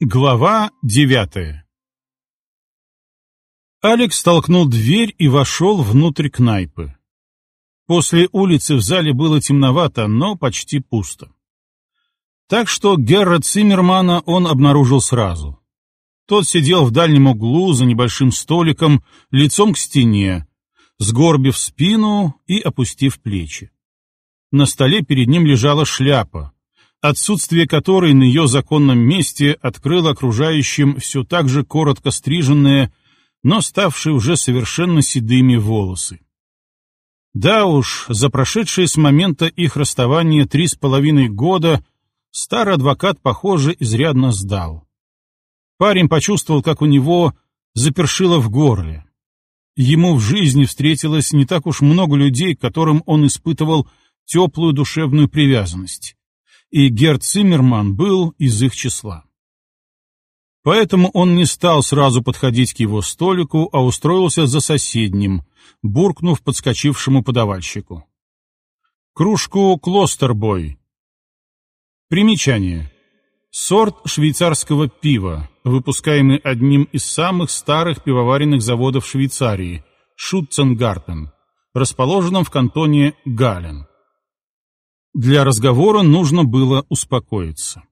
Глава 9. Алекс толкнул дверь и вошел внутрь кнайпы. После улицы в зале было темновато, но почти пусто. Так что Герра Циммермана он обнаружил сразу. Тот сидел в дальнем углу за небольшим столиком, лицом к стене, сгорбив спину и опустив плечи. На столе перед ним лежала шляпа, отсутствие которой на ее законном месте открыло окружающим все так же коротко стриженные, но ставшие уже совершенно седыми волосы. Да уж, за прошедшие с момента их расставания 3,5 года старый адвокат, похоже, изрядно сдал. Парень почувствовал, как у него запершило в горле. Ему в жизни встретилось не так уж много людей, к которым он испытывал теплую душевную привязанность. И Герр Циммерман был из их числа. Поэтому он не стал сразу подходить к его столику, а устроился за соседним, буркнув подскочившему подавальщику: «Кружку Клостербой». Примечание. Сорт швейцарского пива, выпускаемый одним из самых старых пивоваренных заводов Швейцарии, Шутценгартен, расположенном в кантоне Галлен. Для разговора нужно было успокоиться.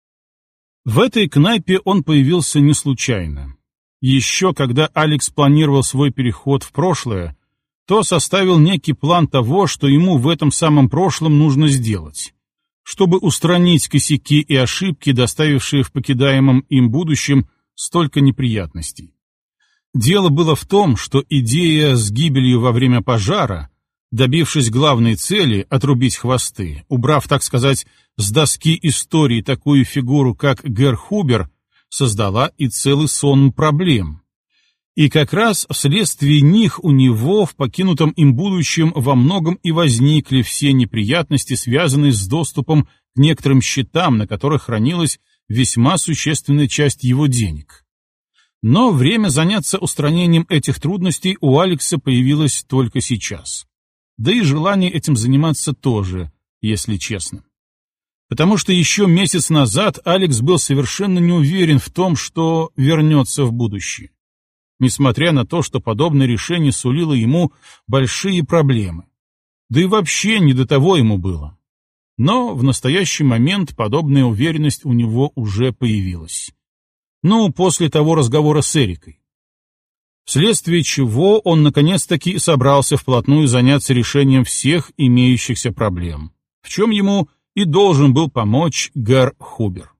В этой кнайпе он появился не случайно. Еще когда Алекс планировал свой переход в прошлое, то составил некий план того, что ему в этом самом прошлом нужно сделать, чтобы устранить косяки и ошибки, доставившие в покидаемом им будущем столько неприятностей. Дело было в том, что идея с гибелью во время пожара, добившись главной цели — отрубить хвосты, убрав, так сказать, с доски истории такую фигуру, как Герр Хубер, создала и целый сон проблем. И как раз вследствие них у него в покинутом им будущем во многом и возникли все неприятности, связанные с доступом к некоторым счетам, на которых хранилась весьма существенная часть его денег. Но время заняться устранением этих трудностей у Алекса появилось только сейчас. Да и желание этим заниматься тоже, если честно. Потому что еще месяц назад Алекс был совершенно не уверен в том, что вернется в будущее. Несмотря на то, что подобное решение сулило ему большие проблемы. Да и вообще не до того ему было. Но в настоящий момент подобная уверенность у него уже появилась. После того разговора с Эрикой. Вследствие чего он наконец-таки собрался вплотную заняться решением всех имеющихся проблем, в чем ему и должен был помочь Герр Хубер.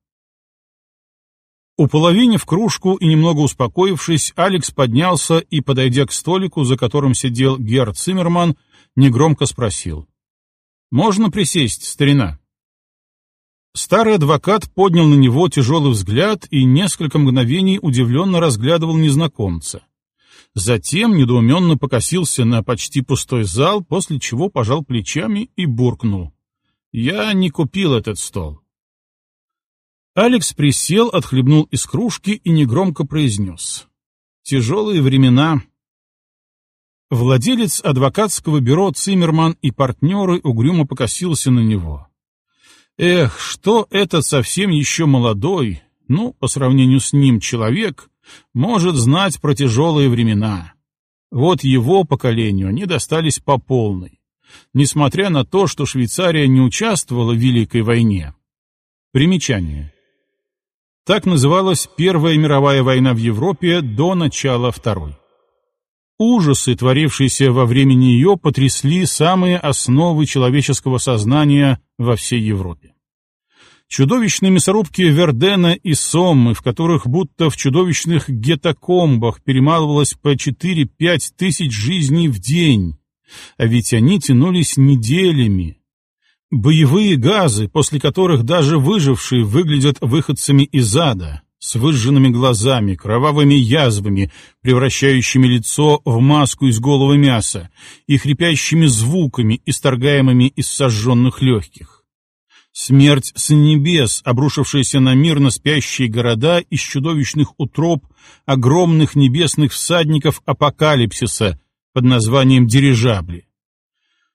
Уполовинив кружку и немного успокоившись, Алекс поднялся и, подойдя к столику, за которым сидел Герр Циммерман, негромко спросил: «Можно присесть, старина?» Старый адвокат поднял на него тяжелый взгляд и несколько мгновений удивленно разглядывал незнакомца. Затем недоуменно покосился на почти пустой зал, после чего пожал плечами и буркнул: «Я не купил этот стол». Алекс присел, отхлебнул из кружки и негромко произнес: «Тяжелые времена». Владелец адвокатского бюро Циммерман и партнеры угрюмо покосился на него. Эх, что этот совсем еще молодой, по сравнению с ним человек, может знать про тяжелые времена. Вот его поколению они достались по полной, несмотря на то, что Швейцария не участвовала в Великой войне. Примечание. Так называлась Первая мировая война в Европе до начала Второй. Ужасы, творившиеся во время нее, потрясли самые основы человеческого сознания во всей Европе. Чудовищные мясорубки Вердена и Соммы, в которых будто в чудовищных гетокомбах перемалывалось по 4-5 тысяч жизней в день, а ведь они тянулись неделями. Боевые газы, после которых даже выжившие выглядят выходцами из ада, с выжженными глазами, кровавыми язвами, превращающими лицо в маску из голого мяса, и хрипящими звуками, исторгаемыми из сожженных легких. Смерть с небес, обрушившаяся на мирно спящие города из чудовищных утроб огромных небесных всадников апокалипсиса под названием дирижабли.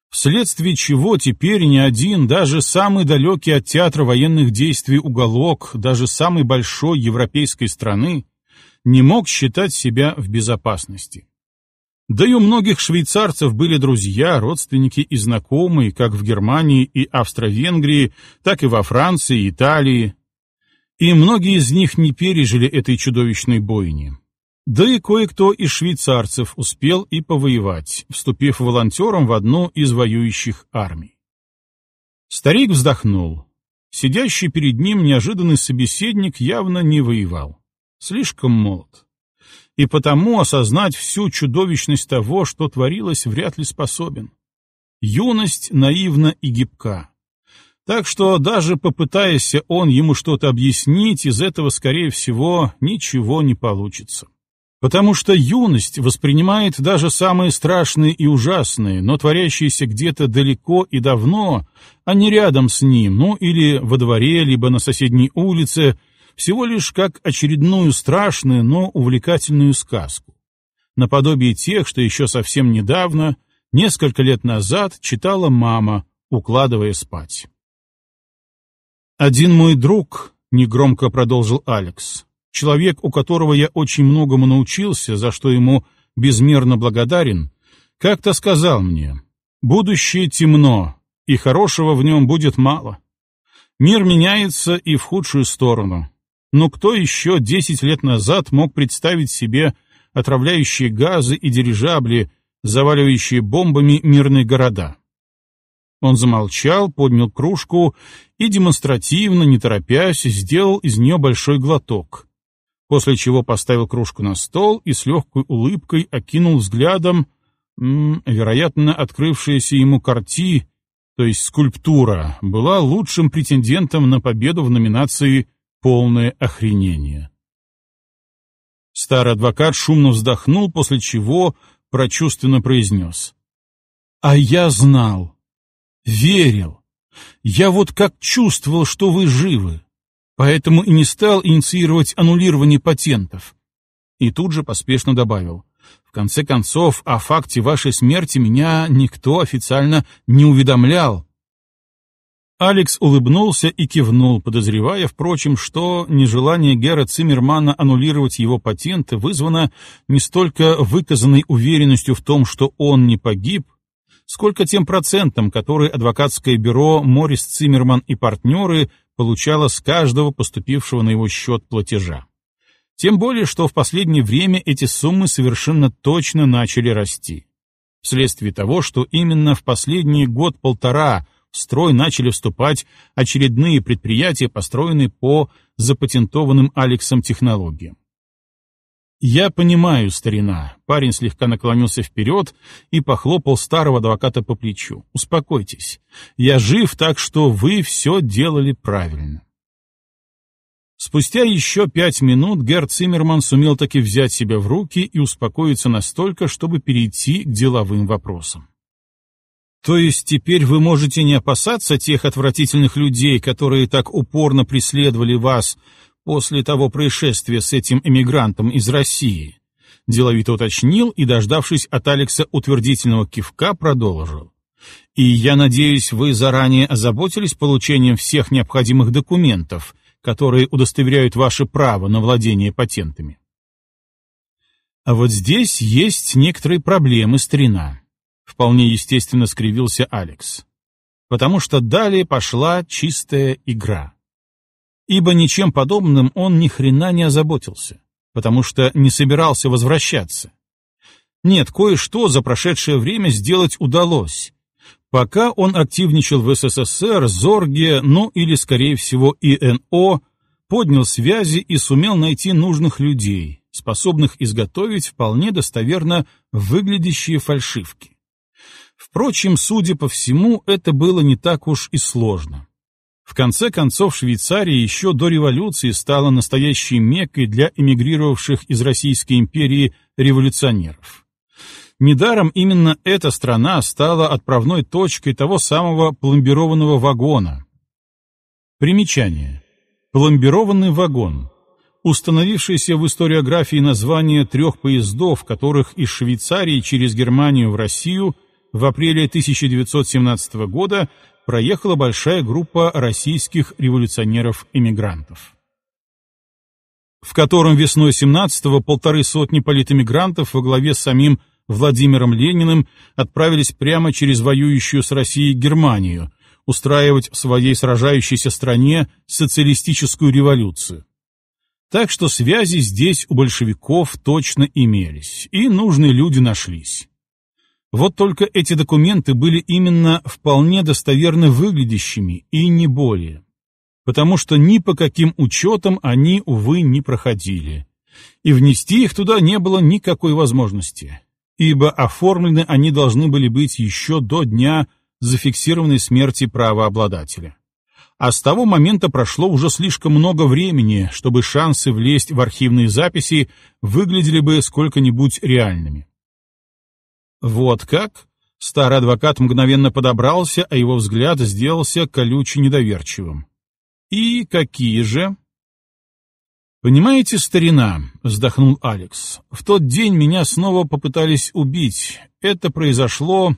вследствие чего теперь ни один, даже самый далекий от театра военных действий уголок, даже самой большой европейской страны, не мог считать себя в безопасности. Да и у многих швейцарцев были друзья, родственники и знакомые, как в Германии и Австро-Венгрии, так и во Франции и Италии. И многие из них не пережили этой чудовищной бойни. Да и кое-кто из швейцарцев успел и повоевать, вступив волонтером в одну из воюющих армий. Старик вздохнул. Сидящий перед ним неожиданный собеседник явно не воевал. Слишком молод. И потому осознать всю чудовищность того, что творилось, вряд ли способен. Юность наивна и гибка. Так что даже попытаясь он ему что-то объяснить, из этого, скорее всего, ничего не получится. Потому что юность воспринимает даже самые страшные и ужасные, но творящиеся где-то далеко и давно, а не рядом с ним, ну или во дворе, либо на соседней улице, всего лишь как очередную страшную, но увлекательную сказку, наподобие тех, что еще совсем недавно, несколько лет назад, читала мама, укладывая спать. «Один мой друг», — негромко продолжил Алекс, человек, у которого я очень многому научился, за что ему безмерно благодарен, как-то сказал мне: «Будущее темно, и хорошего в нем будет мало. Мир меняется и в худшую сторону». Но кто еще 10 лет назад мог представить себе отравляющие газы и дирижабли, заваливающие бомбами мирные города? Он замолчал, поднял кружку и демонстративно, не торопясь, сделал из нее большой глоток, после чего поставил кружку на стол и с легкой улыбкой окинул взглядом, вероятно, открывшаяся ему картина, то есть скульптура, была лучшим претендентом на победу в номинации «Полное охренение». Старый адвокат шумно вздохнул, после чего прочувственно произнес: «А я знал, верил. Я вот как чувствовал, что вы живы, поэтому и не стал инициировать аннулирование патентов». И тут же поспешно добавил: «В конце концов, о факте вашей смерти меня никто официально не уведомлял». Алекс улыбнулся и кивнул, подозревая, впрочем, что нежелание Гера Циммермана аннулировать его патенты вызвано не столько выказанной уверенностью в том, что он не погиб, сколько тем процентом, который адвокатское бюро Моррис Циммерман и партнеры получало с каждого поступившего на его счет платежа. Тем более, что в последнее время эти суммы совершенно точно начали расти. Вследствие того, что именно в последний год-полтора в строй начали вступать очередные предприятия, построенные по запатентованным Алексом технологиям. «Я понимаю, старина», — парень слегка наклонился вперед и похлопал старого адвоката по плечу. «Успокойтесь, я жив, так что вы все делали правильно». Спустя еще 5 минут Герр Циммерман сумел таки взять себя в руки и успокоиться настолько, чтобы перейти к деловым вопросам. «То есть теперь вы можете не опасаться тех отвратительных людей, которые так упорно преследовали вас после того происшествия с этим эмигрантом из России?» Деловито уточнил и, дождавшись от Алекса утвердительного кивка, продолжил. «И я надеюсь, вы заранее озаботились получением всех необходимых документов, которые удостоверяют ваше право на владение патентами?» «А вот здесь есть некоторые проблемы, старина», — вполне естественно скривился Алекс. Потому что далее пошла чистая игра. Ибо ничем подобным он ни хрена не озаботился, потому что не собирался возвращаться. Нет, кое-что за прошедшее время сделать удалось. Пока он активничал в СССР, Зорге, ну или, скорее всего, ИНО, поднял связи и сумел найти нужных людей, способных изготовить вполне достоверно выглядящие фальшивки. Впрочем, судя по всему, это было не так уж и сложно. В конце концов, Швейцария еще до революции стала настоящей меккой для эмигрировавших из Российской империи революционеров. Недаром именно эта страна стала отправной точкой того самого пломбированного вагона. Примечание. Пломбированный вагон. Установившееся в историографии название 3 поездов, которых из Швейцарии через Германию в Россию в апреле 1917 года проехала большая группа российских революционеров-эмигрантов, в котором весной 17-го 150 политэмигрантов во главе с самим Владимиром Лениным отправились прямо через воюющую с Россией Германию устраивать в своей сражающейся стране социалистическую революцию. Так что связи здесь у большевиков точно имелись, и нужные люди нашлись. Вот только эти документы были именно вполне достоверно выглядящими, и не более. Потому что ни по каким учетам они, увы, не проходили. И внести их туда не было никакой возможности, ибо оформлены они должны были быть еще до дня зафиксированной смерти правообладателя. А с того момента прошло уже слишком много времени, чтобы шансы влезть в архивные записи выглядели бы сколько-нибудь реальными. Вот как? Старый адвокат мгновенно подобрался, а его взгляд сделался колюче недоверчивым. И какие же? «Понимаете, старина», — вздохнул Алекс, — «в тот день меня снова попытались убить. Это произошло...»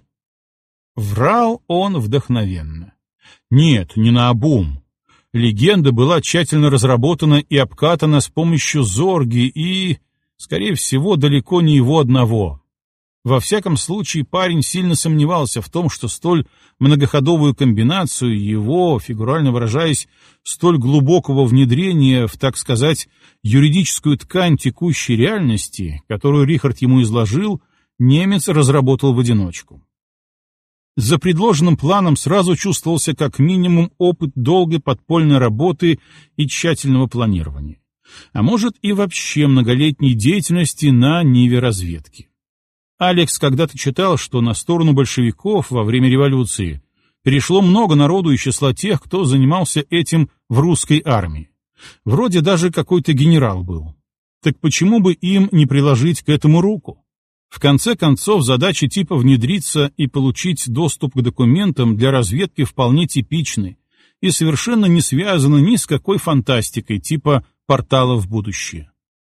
Врал он вдохновенно. Нет, не наобум. Легенда была тщательно разработана и обкатана с помощью Зорги и, скорее всего, далеко не его одного. Во всяком случае, парень сильно сомневался в том, что столь многоходовую комбинацию его, фигурально выражаясь, столь глубокого внедрения в, так сказать, юридическую ткань текущей реальности, которую Рихард ему изложил, немец разработал в одиночку. За предложенным планом сразу чувствовался как минимум опыт долгой подпольной работы и тщательного планирования, а может и вообще многолетней деятельности на ниве разведки. Алекс когда-то читал, что на сторону большевиков во время революции перешло много народу из числа тех, кто занимался этим в русской армии. Вроде даже какой-то генерал был. Так почему бы им не приложить к этому руку? В конце концов, задачи типа внедриться и получить доступ к документам для разведки вполне типичны и совершенно не связаны ни с какой фантастикой типа портала в будущее.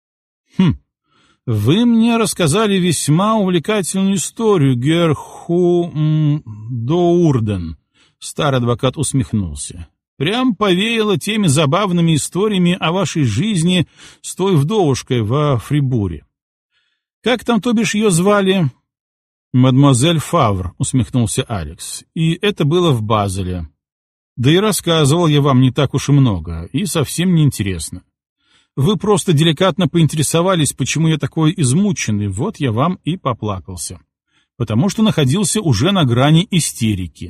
Вы мне рассказали весьма увлекательную историю, герр Доурден. Старый адвокат усмехнулся. Прям повеяло теми забавными историями о вашей жизни с той вдовушкой во Фрибуре. Как там, то бишь, ее звали? Мадемуазель Фавр, усмехнулся Алекс. И это было в Базеле. Да и рассказывал я вам не так уж и много, и совсем неинтересно. Вы просто деликатно поинтересовались, почему я такой измученный, вот я вам и поплакался. Потому что находился уже на грани истерики.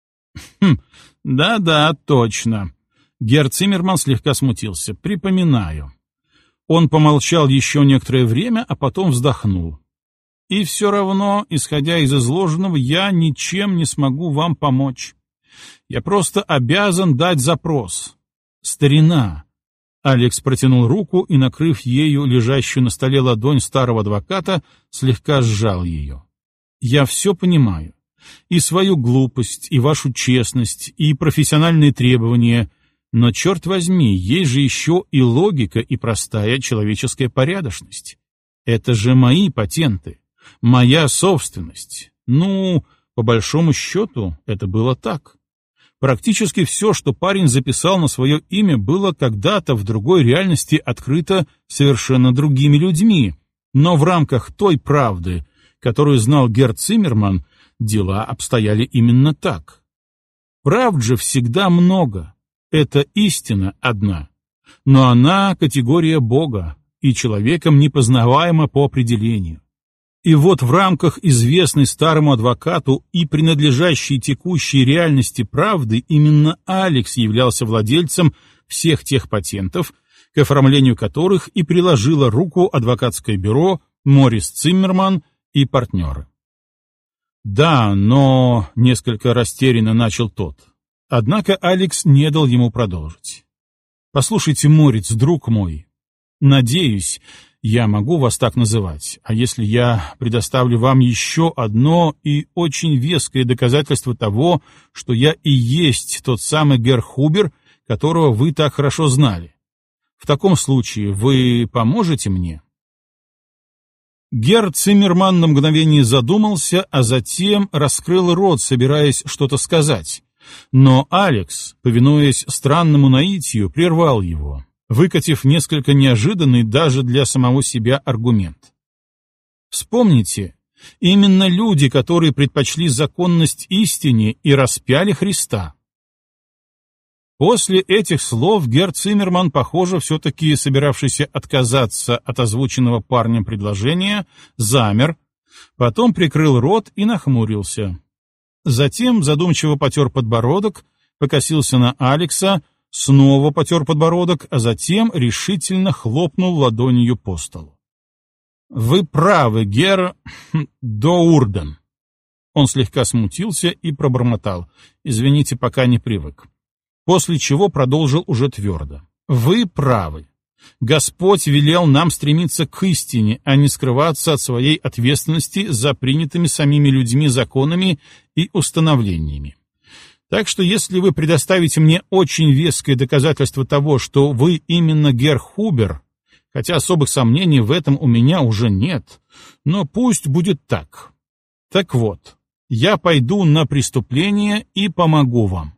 Да-да, точно. Герр Циммерман слегка смутился. Припоминаю. Он помолчал еще некоторое время, а потом вздохнул. И все равно, исходя из изложенного, я ничем не смогу вам помочь. Я просто обязан дать запрос. Старина. Алекс протянул руку и, накрыв ею лежащую на столе ладонь старого адвоката, слегка сжал ее. «Я все понимаю. И свою глупость, и вашу честность, и профессиональные требования. Но, черт возьми, есть же еще и логика, и простая человеческая порядочность. Это же мои патенты, моя собственность. Ну, по большому счету, это было так». Практически все, что парень записал на свое имя, было когда-то в другой реальности открыто совершенно другими людьми, но в рамках той правды, которую знал герр Циммерман, дела обстояли именно так. Правд же всегда много, это истина одна, но она категория Бога и человеком непознаваема по определению. И вот в рамках известной старому адвокату и принадлежащей текущей реальности правды именно Алекс являлся владельцем всех тех патентов, к оформлению которых и приложило руку адвокатское бюро Моррис Циммерман и партнеры. «Да, но...» — несколько растерянно начал тот. Однако Алекс не дал ему продолжить. «Послушайте, Морриц, друг мой, надеюсь, я могу вас так называть, а если я предоставлю вам еще одно и очень веское доказательство того, что я и есть тот самый герр Хубер, которого вы так хорошо знали, в таком случае вы поможете мне?» Герр Циммерман на мгновение задумался, а затем раскрыл рот, собираясь что-то сказать. Но Алекс, повинуясь странному наитию, прервал его, выкатив несколько неожиданный даже для самого себя аргумент. Вспомните, именно люди, которые предпочли законность истине и распяли Христа. После этих слов герр Циммерман, похоже, все-таки собиравшийся отказаться от озвученного парнем предложения, замер, потом прикрыл рот и нахмурился. Затем задумчиво потер подбородок, покосился на Алекса, снова потер подбородок, а затем решительно хлопнул ладонью по столу. «Вы правы, герр Доурден». Он слегка смутился и пробормотал. «Извините, пока не привык». После чего продолжил уже твердо. «Вы правы. Господь велел нам стремиться к истине, а не скрываться от своей ответственности за принятыми самими людьми законами и установлениями. Так что если вы предоставите мне очень веское доказательство того, что вы именно герр Хубер, хотя особых сомнений в этом у меня уже нет, но пусть будет так. Так вот, я пойду на преступление и помогу вам».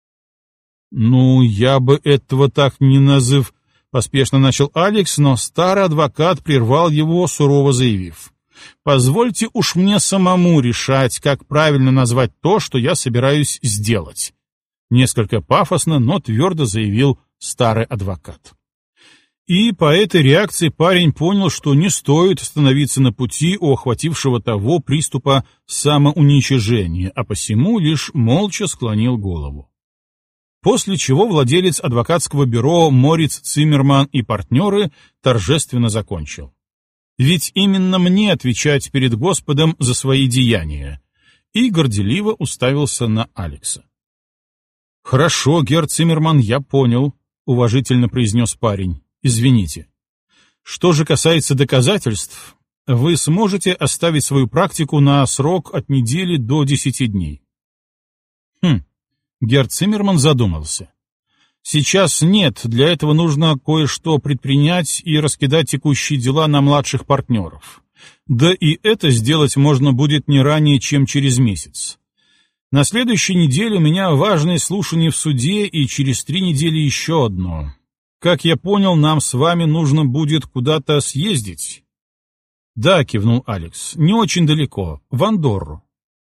«Ну, я бы этого так не назыв», — поспешно начал Алекс, но старый адвокат прервал его, сурово заявив. «Позвольте уж мне самому решать, как правильно назвать то, что я собираюсь сделать», — несколько пафосно, но твердо заявил старый адвокат. И по этой реакции парень понял, что не стоит становиться на пути у охватившего того приступа самоуничижения, а посему лишь молча склонил голову. После чего владелец адвокатского бюро Мориц Циммерман и партнеры торжественно закончил. «Ведь именно мне отвечать перед Господом за свои деяния», и горделиво уставился на Алекса. «Хорошо, герр Циммерман, я понял», — уважительно произнес парень. «Извините. Что же касается доказательств, вы сможете оставить свою практику на срок от недели до 10 дней». Герр Циммерман задумался. «Сейчас нет, для этого нужно кое-что предпринять и раскидать текущие дела на младших партнеров. Да и это сделать можно будет не ранее, чем через месяц. На следующей неделе у меня важное слушание в суде, и через 3 недели еще одно. Как я понял, нам с вами нужно будет куда-то съездить». «Да», — кивнул Алекс, — «не очень далеко, в Андорру».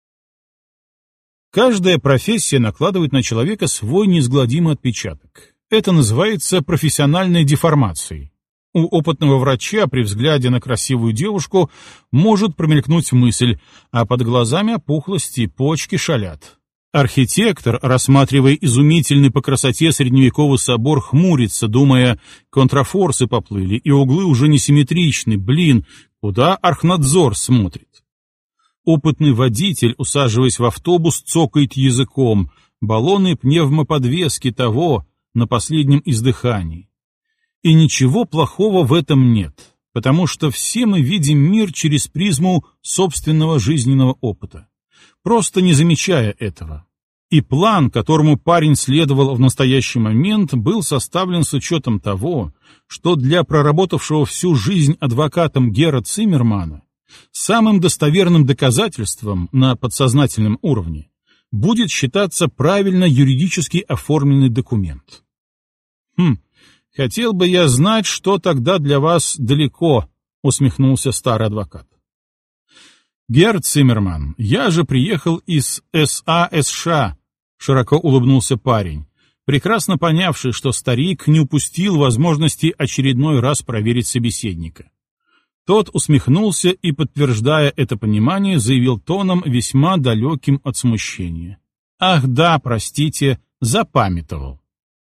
Каждая профессия накладывает на человека свой неизгладимый отпечаток. Это называется профессиональной деформацией. У опытного врача при взгляде на красивую девушку может промелькнуть мысль, а под глазами опухлости, почки шалят. Архитектор, рассматривая изумительный по красоте средневековый собор, хмурится, думая, контрафорсы поплыли, и углы уже несимметричны, куда архнадзор смотрит. Опытный водитель, усаживаясь в автобус, цокает языком, баллоны пневмоподвески того на последнем издыхании. И ничего плохого в этом нет, потому что все мы видим мир через призму собственного жизненного опыта, просто не замечая этого. И план, которому парень следовал в настоящий момент, был составлен с учетом того, что для проработавшего всю жизнь адвокатом герра Циммермана самым достоверным доказательством на подсознательном уровне будет считаться правильно юридически оформленный документ. «Хотел бы я знать, что тогда для вас далеко», — усмехнулся старый адвокат. «Герр Циммерман, я же приехал из САСШ», — широко улыбнулся парень, прекрасно понявший, что старик не упустил возможности очередной раз проверить собеседника. Тот усмехнулся и, подтверждая это понимание, заявил тоном, весьма далеким от смущения. «Ах да, простите, запамятовал».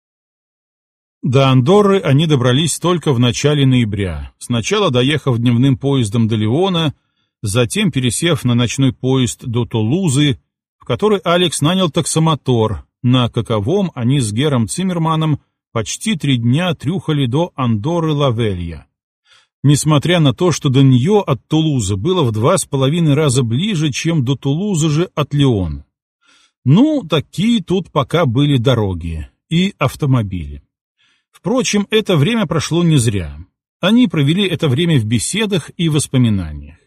До Андорры они добрались только в начале ноября, сначала доехав дневным поездом до Лиона, затем пересев на ночной поезд до Тулузы, в который Алекс нанял таксомотор, на каковом они с герром Циммерманом почти 3 дня трюхали до Андорры-Лавелья. Несмотря на то, что до нее от Тулузы было в 2,5 раза ближе, чем до Тулузы же от Лиона. Ну, такие тут пока были дороги и автомобили. Впрочем, это время прошло не зря. Они провели это время в беседах и воспоминаниях.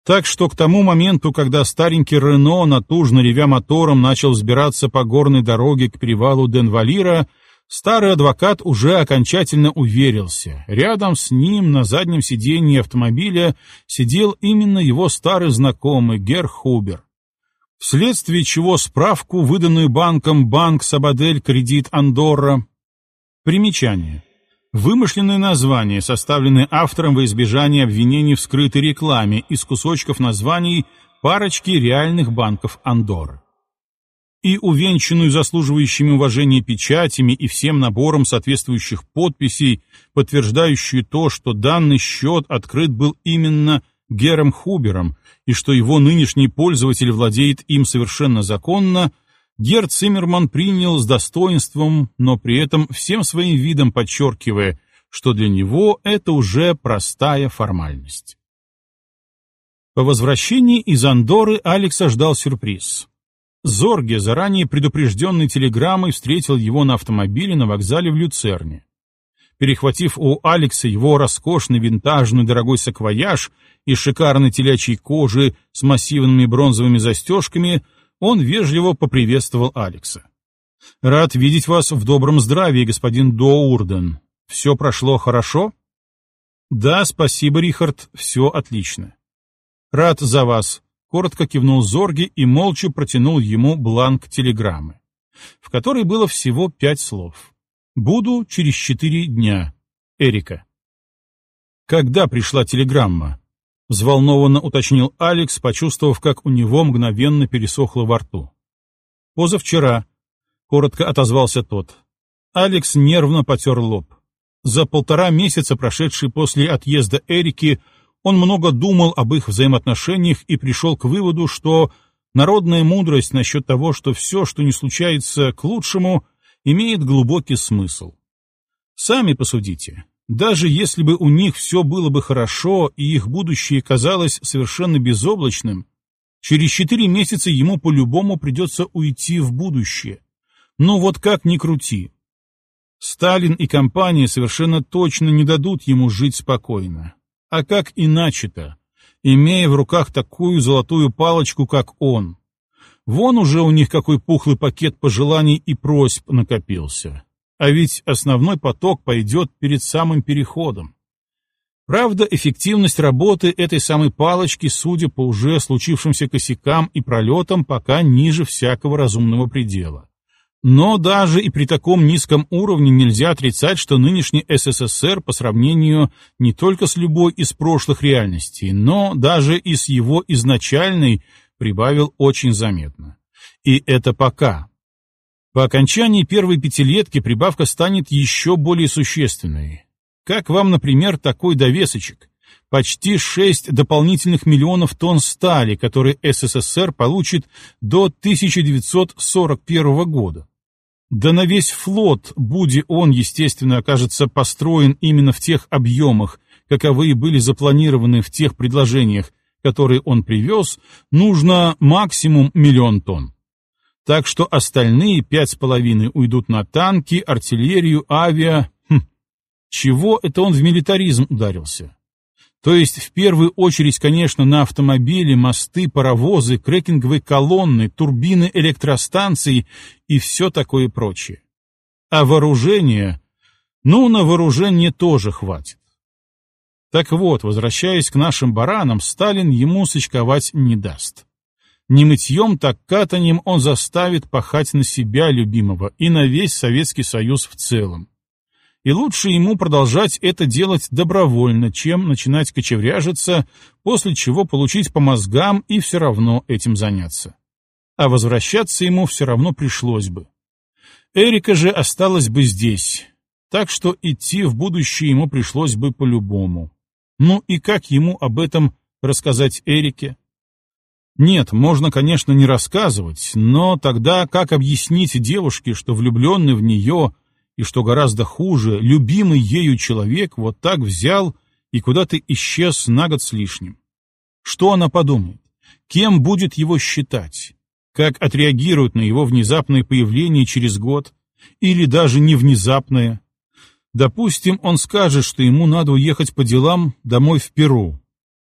Так что к тому моменту, когда старенький Рено, натужно ревя мотором, начал взбираться по горной дороге к перевалу Денвалира, старый адвокат уже окончательно уверился. Рядом с ним на заднем сиденье автомобиля сидел именно его старый знакомый Герр Хубер. Вследствие чего справку, выданную банком «Банк Сабадель Кредит Андорра». Примечание. Вымышленное название, составленное автором во избежание обвинений в скрытой рекламе из кусочков названий парочки реальных банков Андорры. И увенчанную заслуживающими уважения печатями и всем набором соответствующих подписей, подтверждающую то, что данный счет открыт был именно Герром Хубером и что его нынешний пользователь владеет им совершенно законно, Герр Циммерман принял с достоинством, но при этом всем своим видом подчеркивая, что для него это уже простая формальность. По возвращении из Андорры Алекса ждал сюрприз. Зорге, заранее предупрежденной телеграммой, встретил его на автомобиле на вокзале в Люцерне. Перехватив у Алекса его роскошный винтажный дорогой саквояж из шикарной телячьей кожи с массивными бронзовыми застежками, он вежливо поприветствовал Алекса. «Рад видеть вас в добром здравии, господин Доурден. Все прошло хорошо?» «Да, спасибо, Рихард, все отлично». «Рад за вас», — коротко кивнул Зорге и молча протянул ему бланк телеграммы, в которой было всего 5 слов. «Буду через 4 дня. Эрика». «Когда пришла телеграмма?» — взволнованно уточнил Алекс, почувствовав, как у него мгновенно пересохло во рту. «Позавчера», — коротко отозвался тот. Алекс нервно потер лоб. За 1,5 месяца, прошедшие после отъезда Эрики, он много думал об их взаимоотношениях и пришел к выводу, что народная мудрость насчет того, что все, что не случается к лучшему, имеет глубокий смысл. Сами посудите. Даже если бы у них все было бы хорошо и их будущее казалось совершенно безоблачным, через 4 месяца ему по-любому придется уйти в будущее. Но вот как ни крути. Сталин и компания совершенно точно не дадут ему жить спокойно. А как иначе-то, имея в руках такую золотую палочку, как он? Вон уже у них какой пухлый пакет пожеланий и просьб накопился. А ведь основной поток пойдет перед самым переходом. Правда, эффективность работы этой самой палочки, судя по уже случившимся косякам и пролетам, пока ниже всякого разумного предела. Но даже и при таком низком уровне нельзя отрицать, что нынешний СССР по сравнению не только с любой из прошлых реальностей, но даже и с его изначальной прибавил очень заметно. И это пока. По окончании первой пятилетки прибавка станет еще более существенной. Как вам, например, такой довесочек? Почти 6 дополнительных миллионов тонн стали, которые СССР получит до 1941 года. Да на весь флот, будь он, естественно, окажется построен именно в тех объемах, каковые были запланированы в тех предложениях, которые он привез, нужно максимум 1 миллион тонн. Так что остальные 5,5 уйдут на танки, артиллерию, авиа. Чего это он в милитаризм ударился? То есть в первую очередь, конечно, на автомобили, мосты, паровозы, крекинговые колонны, турбины электростанций и все такое прочее. А вооружение? Ну, на вооружение тоже хватит. Так вот, возвращаясь к нашим баранам, Сталин ему сочковать не даст. Не мытьем, так катаньем он заставит пахать на себя любимого и на весь Советский Союз в целом. И лучше ему продолжать это делать добровольно, чем начинать кочевряжиться, после чего получить по мозгам и все равно этим заняться. А возвращаться ему все равно пришлось бы. Эрика же осталась бы здесь, так что идти в будущее ему пришлось бы по-любому. Ну и как ему об этом рассказать Эрике? Нет, можно, конечно, не рассказывать, но тогда как объяснить девушке, что влюбленный в нее, и что гораздо хуже, любимый ею человек вот так взял и куда-то исчез на год с лишним? Что она подумает? Кем будет его считать? Как отреагирует на его внезапное появление через год? Или даже не внезапное? Допустим, он скажет, что ему надо уехать по делам домой в Перу.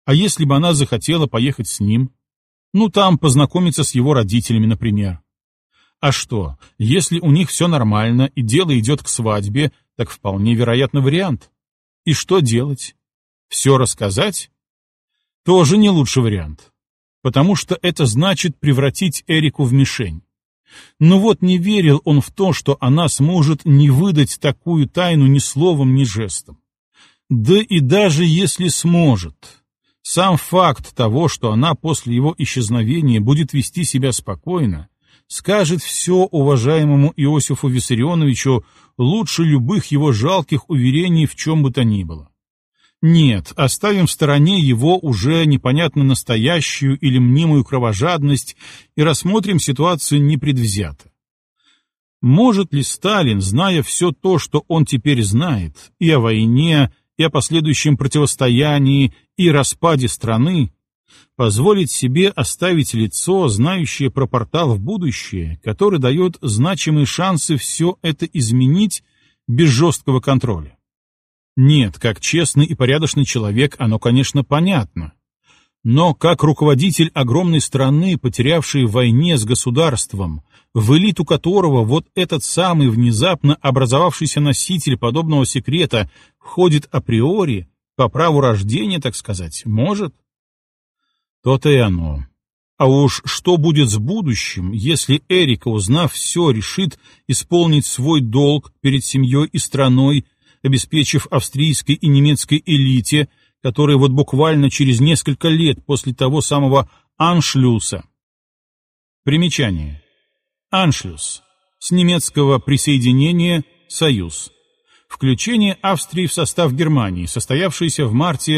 А если бы она захотела поехать с ним? Ну, там познакомиться с его родителями, например. А что, если у них все нормально и дело идет к свадьбе, так вполне вероятно вариант. И что делать? Все рассказать? Тоже не лучший вариант. Потому что это значит превратить Эрику в мишень. Но вот не верил он в то, что она сможет не выдать такую тайну ни словом, ни жестом. Да и даже если сможет, сам факт того, что она после его исчезновения будет вести себя спокойно, скажет все уважаемому Иосифу Виссарионовичу лучше любых его жалких уверений в чем бы то ни было. Нет, оставим в стороне его уже непонятно настоящую или мнимую кровожадность и рассмотрим ситуацию непредвзято. Может ли Сталин, зная все то, что он теперь знает, и о войне, и о последующем противостоянии, и распаде страны, позволить себе оставить лицо, знающее про портал в будущее, который дает значимые шансы все это изменить без жесткого контроля? Нет, как честный и порядочный человек, оно, конечно, понятно. Но как руководитель огромной страны, потерявшей в войне с государством, в элиту которого вот этот самый внезапно образовавшийся носитель подобного секрета входит априори, по праву рождения, так сказать, может? То-то и оно. А уж что будет с будущим, если Эрика, узнав все, решит исполнить свой долг перед семьей и страной, обеспечив австрийской и немецкой элите, которые вот буквально через несколько лет после того самого аншлюса. Примечание. Аншлюс. С немецкого присоединение – союз. Включение Австрии в состав Германии, состоявшееся в марте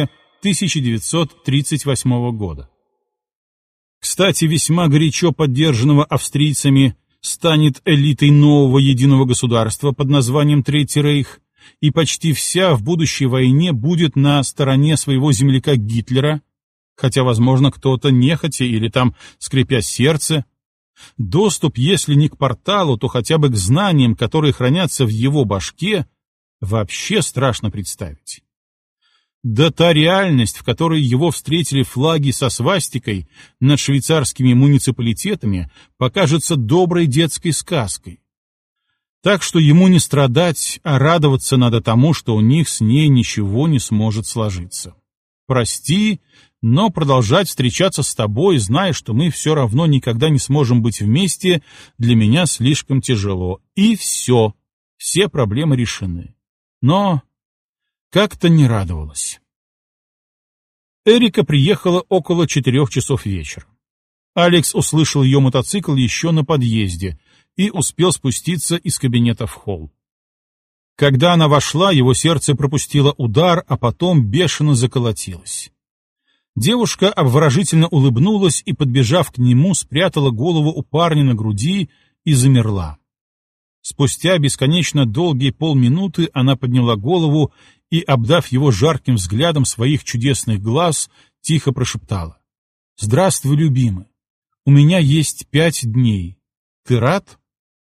1938 года. Кстати, весьма горячо поддержанного австрийцами, станет элитой нового единого государства под названием Третий Рейх, и почти вся в будущей войне будет на стороне своего земляка Гитлера, хотя, возможно, кто-то нехотя или там скрипя сердце. Доступ, если не к порталу, то хотя бы к знаниям, которые хранятся в его башке, вообще страшно представить. Да та реальность, в которой его встретили флаги со свастикой над швейцарскими муниципалитетами, покажется доброй детской сказкой. Так что ему не страдать, а радоваться надо тому, что у них с ней ничего не сможет сложиться. Прости, но продолжать встречаться с тобой, зная, что мы все равно никогда не сможем быть вместе, для меня слишком тяжело. И все проблемы решены. Но как-то не радовалась. Эрика приехала около 4 часов вечера. Алекс услышал ее мотоцикл еще на подъезде и успел спуститься из кабинета в холл. Когда она вошла, его сердце пропустило удар, а потом бешено заколотилось. Девушка обворожительно улыбнулась и, подбежав к нему, спрятала голову у парня на груди и замерла. Спустя бесконечно долгие полминуты она подняла голову и, обдав его жарким взглядом своих чудесных глаз, тихо прошептала: «Здравствуй, любимый. У меня есть 5 дней. Ты рад?»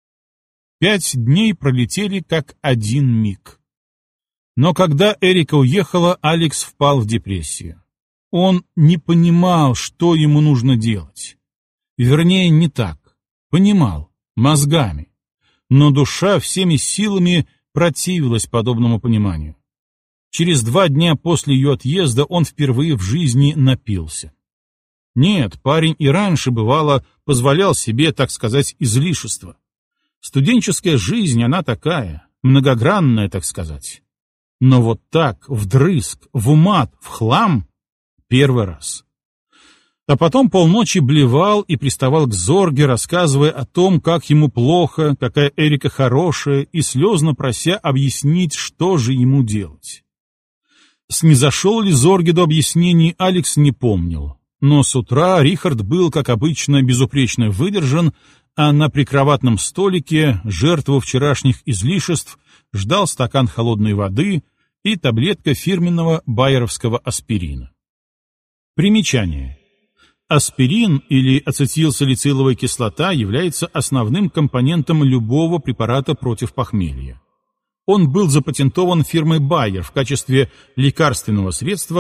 5 дней пролетели как один миг. Но когда Эрика уехала, Алекс впал в депрессию. Он не понимал, что ему нужно делать. Вернее, не так. Понимал, мозгами. Но душа всеми силами противилась подобному пониманию. Через 2 дня после ее отъезда он впервые в жизни напился. Нет, парень и раньше, бывало, позволял себе, так сказать, излишества. Студенческая жизнь, она такая, многогранная, так сказать. Но вот так, вдрызг, в умат, в хлам — первый раз. А потом полночи блевал и приставал к Зорге, рассказывая о том, как ему плохо, какая Эрика хорошая, и слезно прося объяснить, что же ему делать. Снизошел ли Зорге до объяснений, Алекс не помнил. Но с утра Рихард был, как обычно, безупречно выдержан, а на прикроватном столике, жертву вчерашних излишеств, ждал стакан холодной воды и таблетка фирменного байеровского аспирина. Примечание. Аспирин или ацетилсалициловая кислота является основным компонентом любого препарата против похмелья. Он был запатентован фирмой Байер в качестве лекарственного средства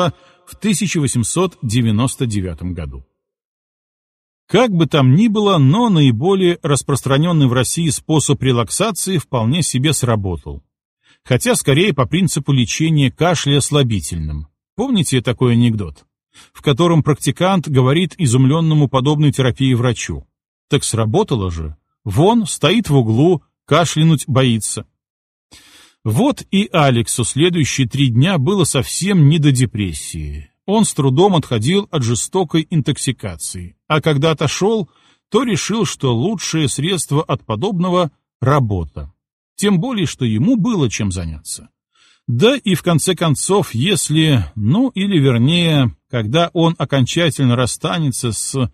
в 1899 году. Как бы там ни было, но наиболее распространенный в России способ релаксации вполне себе сработал. Хотя скорее по принципу лечения кашля слабительным. Помните такой анекдот, в котором практикант говорит изумленному подобной терапии врачу: «Так сработало же. Вон, стоит в углу, кашлянуть боится». Вот и Алексу следующие 3 дня было совсем не до депрессии. Он с трудом отходил от жестокой интоксикации, а когда отошел, то решил, что лучшее средство от подобного — работа. Тем более, что ему было чем заняться. Да и в конце концов, если, или вернее, когда он окончательно расстанется с,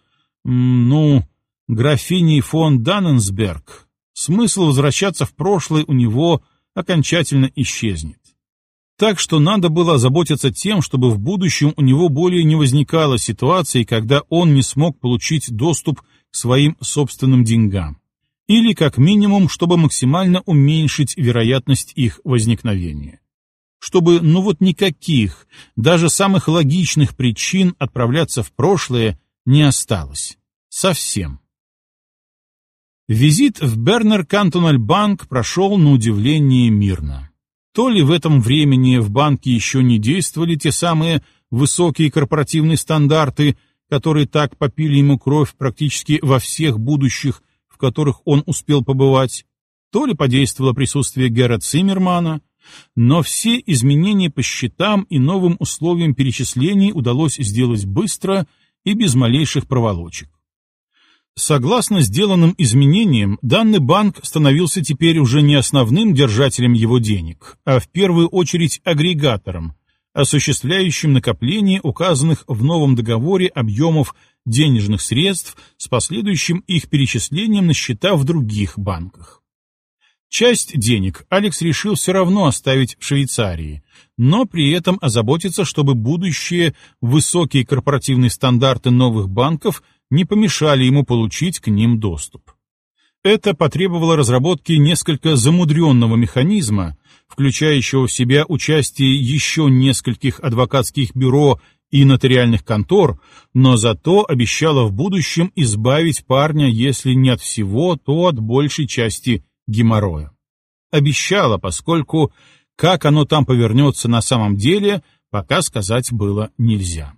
графиней фон Данненсберг, смысл возвращаться в прошлое у него окончательно исчезнет. Так что надо было озаботиться тем, чтобы в будущем у него более не возникало ситуации, когда он не смог получить доступ к своим собственным деньгам. Или, как минимум, чтобы максимально уменьшить вероятность их возникновения. Чтобы, никаких, даже самых логичных причин отправляться в прошлое не осталось. Совсем. Визит в Бернер Кантональбанк прошел на удивление мирно. То ли в этом времени в банке еще не действовали те самые высокие корпоративные стандарты, которые так попили ему кровь практически во всех будущих, в которых он успел побывать, то ли подействовало присутствие Гера Циммермана, но все изменения по счетам и новым условиям перечислений удалось сделать быстро и без малейших проволочек. Согласно сделанным изменениям, данный банк становился теперь уже не основным держателем его денег, а в первую очередь агрегатором, осуществляющим накопление указанных в новом договоре объемов денежных средств с последующим их перечислением на счета в других банках. Часть денег Алекс решил все равно оставить в Швейцарии, но при этом озаботиться, чтобы будущие высокие корпоративные стандарты новых банков не помешали ему получить к ним доступ. Это потребовало разработки несколько замудренного механизма, включающего в себя участие еще нескольких адвокатских бюро и нотариальных контор, но зато обещало в будущем избавить парня, если не от всего, то от большей части геморроя. Обещало, поскольку как оно там повернется на самом деле, пока сказать было нельзя.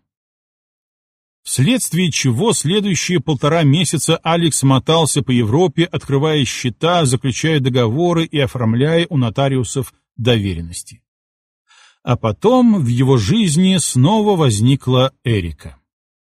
Вследствие чего следующие 1,5 месяца Алекс мотался по Европе, открывая счета, заключая договоры и оформляя у нотариусов доверенности. А потом в его жизни снова возникла Эрика.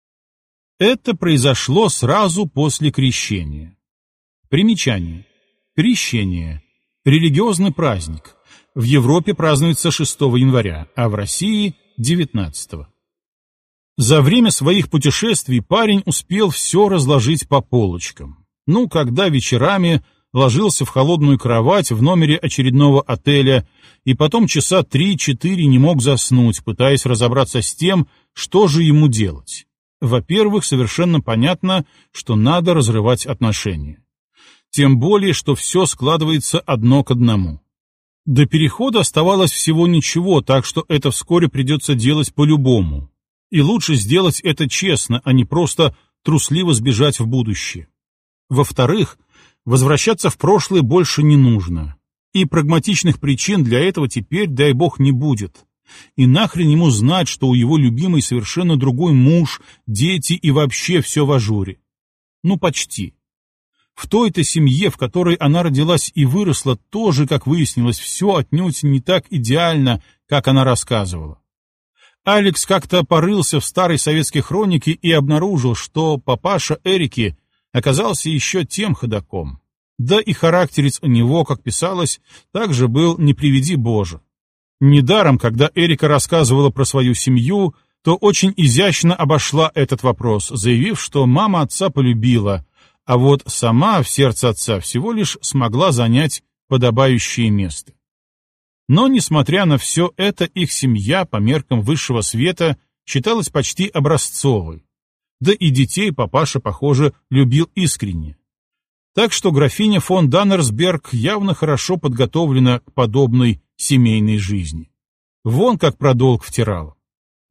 Это произошло сразу после крещения. Примечание. Крещение. Религиозный праздник. В Европе празднуется 6 января, а в России — 19. За время своих путешествий парень успел все разложить по полочкам. Когда вечерами ложился в холодную кровать в номере очередного отеля и потом часа 3-4 не мог заснуть, пытаясь разобраться с тем, что же ему делать. Во-первых, совершенно понятно, что надо разрывать отношения. Тем более, что все складывается одно к одному. До перехода оставалось всего ничего, так что это вскоре придется делать по-любому. И лучше сделать это честно, а не просто трусливо сбежать в будущее. Во-вторых, возвращаться в прошлое больше не нужно. И прагматичных причин для этого теперь, дай бог, не будет. И нахрен ему знать, что у его любимой совершенно другой муж, дети и вообще все в ажуре. Почти. В той-то семье, в которой она родилась и выросла, тоже, как выяснилось, все отнюдь не так идеально, как она рассказывала. Алекс как-то порылся в старой советской хронике и обнаружил, что папаша Эрики оказался еще тем ходоком. Да и характерец у него, как писалось, также был не приведи Боже. Недаром, когда Эрика рассказывала про свою семью, то очень изящно обошла этот вопрос, заявив, что мама отца полюбила, а вот сама в сердце отца всего лишь смогла занять подобающее место. Но, несмотря на все это, их семья по меркам высшего света считалась почти образцовой. Да и детей папаша, похоже, любил искренне. Так что графиня фон Даннерсберг явно хорошо подготовлена к подобной семейной жизни. Вон как про долг втирала.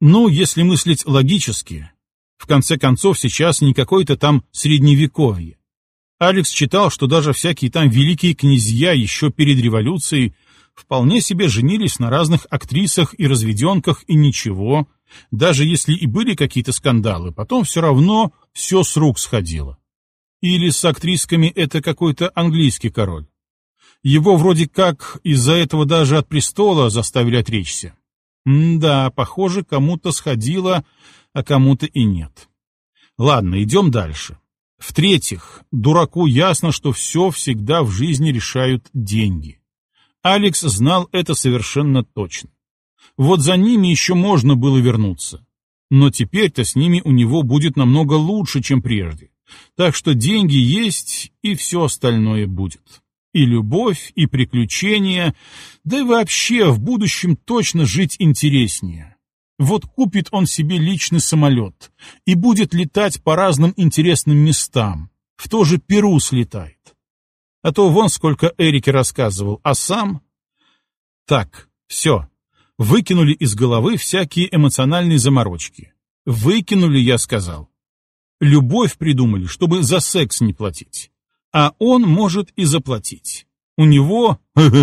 Ну, если мыслить логически, в конце концов, сейчас не какое-то там средневековье. Алекс читал, что даже всякие там великие князья еще перед революцией вполне себе женились на разных актрисах и разведенках, и ничего, даже если и были какие-то скандалы, потом все равно все с рук сходило. Или с актрисками это какой-то английский король. Его вроде как из-за этого даже от престола заставили отречься. Да, похоже, кому-то сходило, а кому-то и нет. Ладно, идем дальше. В-третьих, дураку ясно, что все всегда в жизни решают деньги. Алекс знал это совершенно точно. Вот за ними еще можно было вернуться. Но теперь-то с ними у него будет намного лучше, чем прежде. Так что деньги есть, и все остальное будет. И любовь, и приключения, да и вообще в будущем точно жить интереснее. Вот купит он себе личный самолет и будет летать по разным интересным местам, в то же Перу слетает. А то вон сколько Эрике рассказывал, а сам... Так, все, выкинули из головы всякие эмоциональные заморочки. Выкинули, я сказал. Любовь придумали, чтобы за секс не платить. А он может и заплатить. У него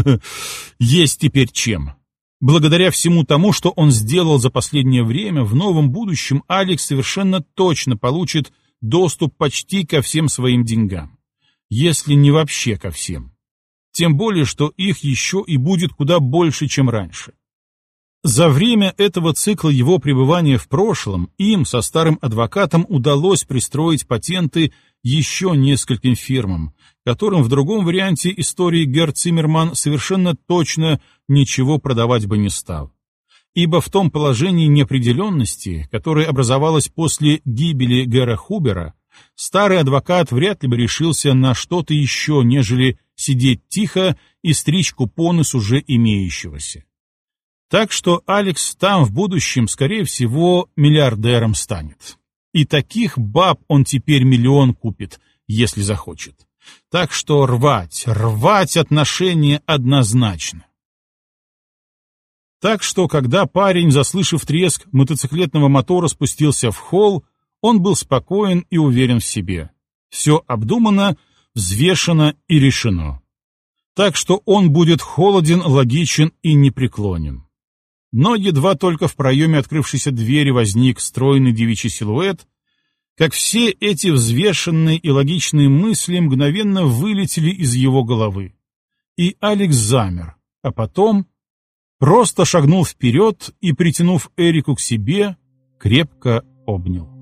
есть теперь чем. Благодаря всему тому, что он сделал за последнее время, в новом будущем Алекс совершенно точно получит доступ почти ко всем своим деньгам. Если не вообще ко всем. Тем более, что их еще и будет куда больше, чем раньше. За время этого цикла его пребывания в прошлом им со старым адвокатом удалось пристроить патенты еще нескольким фирмам, которым в другом варианте истории Герр Циммерман совершенно точно ничего продавать бы не стал. Ибо в том положении неопределенности, которое образовалось после гибели Герра Хубера, старый адвокат вряд ли бы решился на что-то еще, нежели сидеть тихо и стричь купоны с уже имеющегося. Так что Алекс там в будущем, скорее всего, миллиардером станет. И таких баб он теперь 1 000 000 купит, если захочет. Так что рвать отношения однозначно. Так что, когда парень, заслышав треск мотоциклетного мотора, спустился в холл, он был спокоен и уверен в себе. Все обдумано, взвешено и решено. Так что он будет холоден, логичен и непреклонен. Но едва только в проеме открывшейся двери возник стройный девичий силуэт, как все эти взвешенные и логичные мысли мгновенно вылетели из его головы. И Алекс замер, а потом просто шагнул вперед и, притянув Эрику к себе, крепко обнял.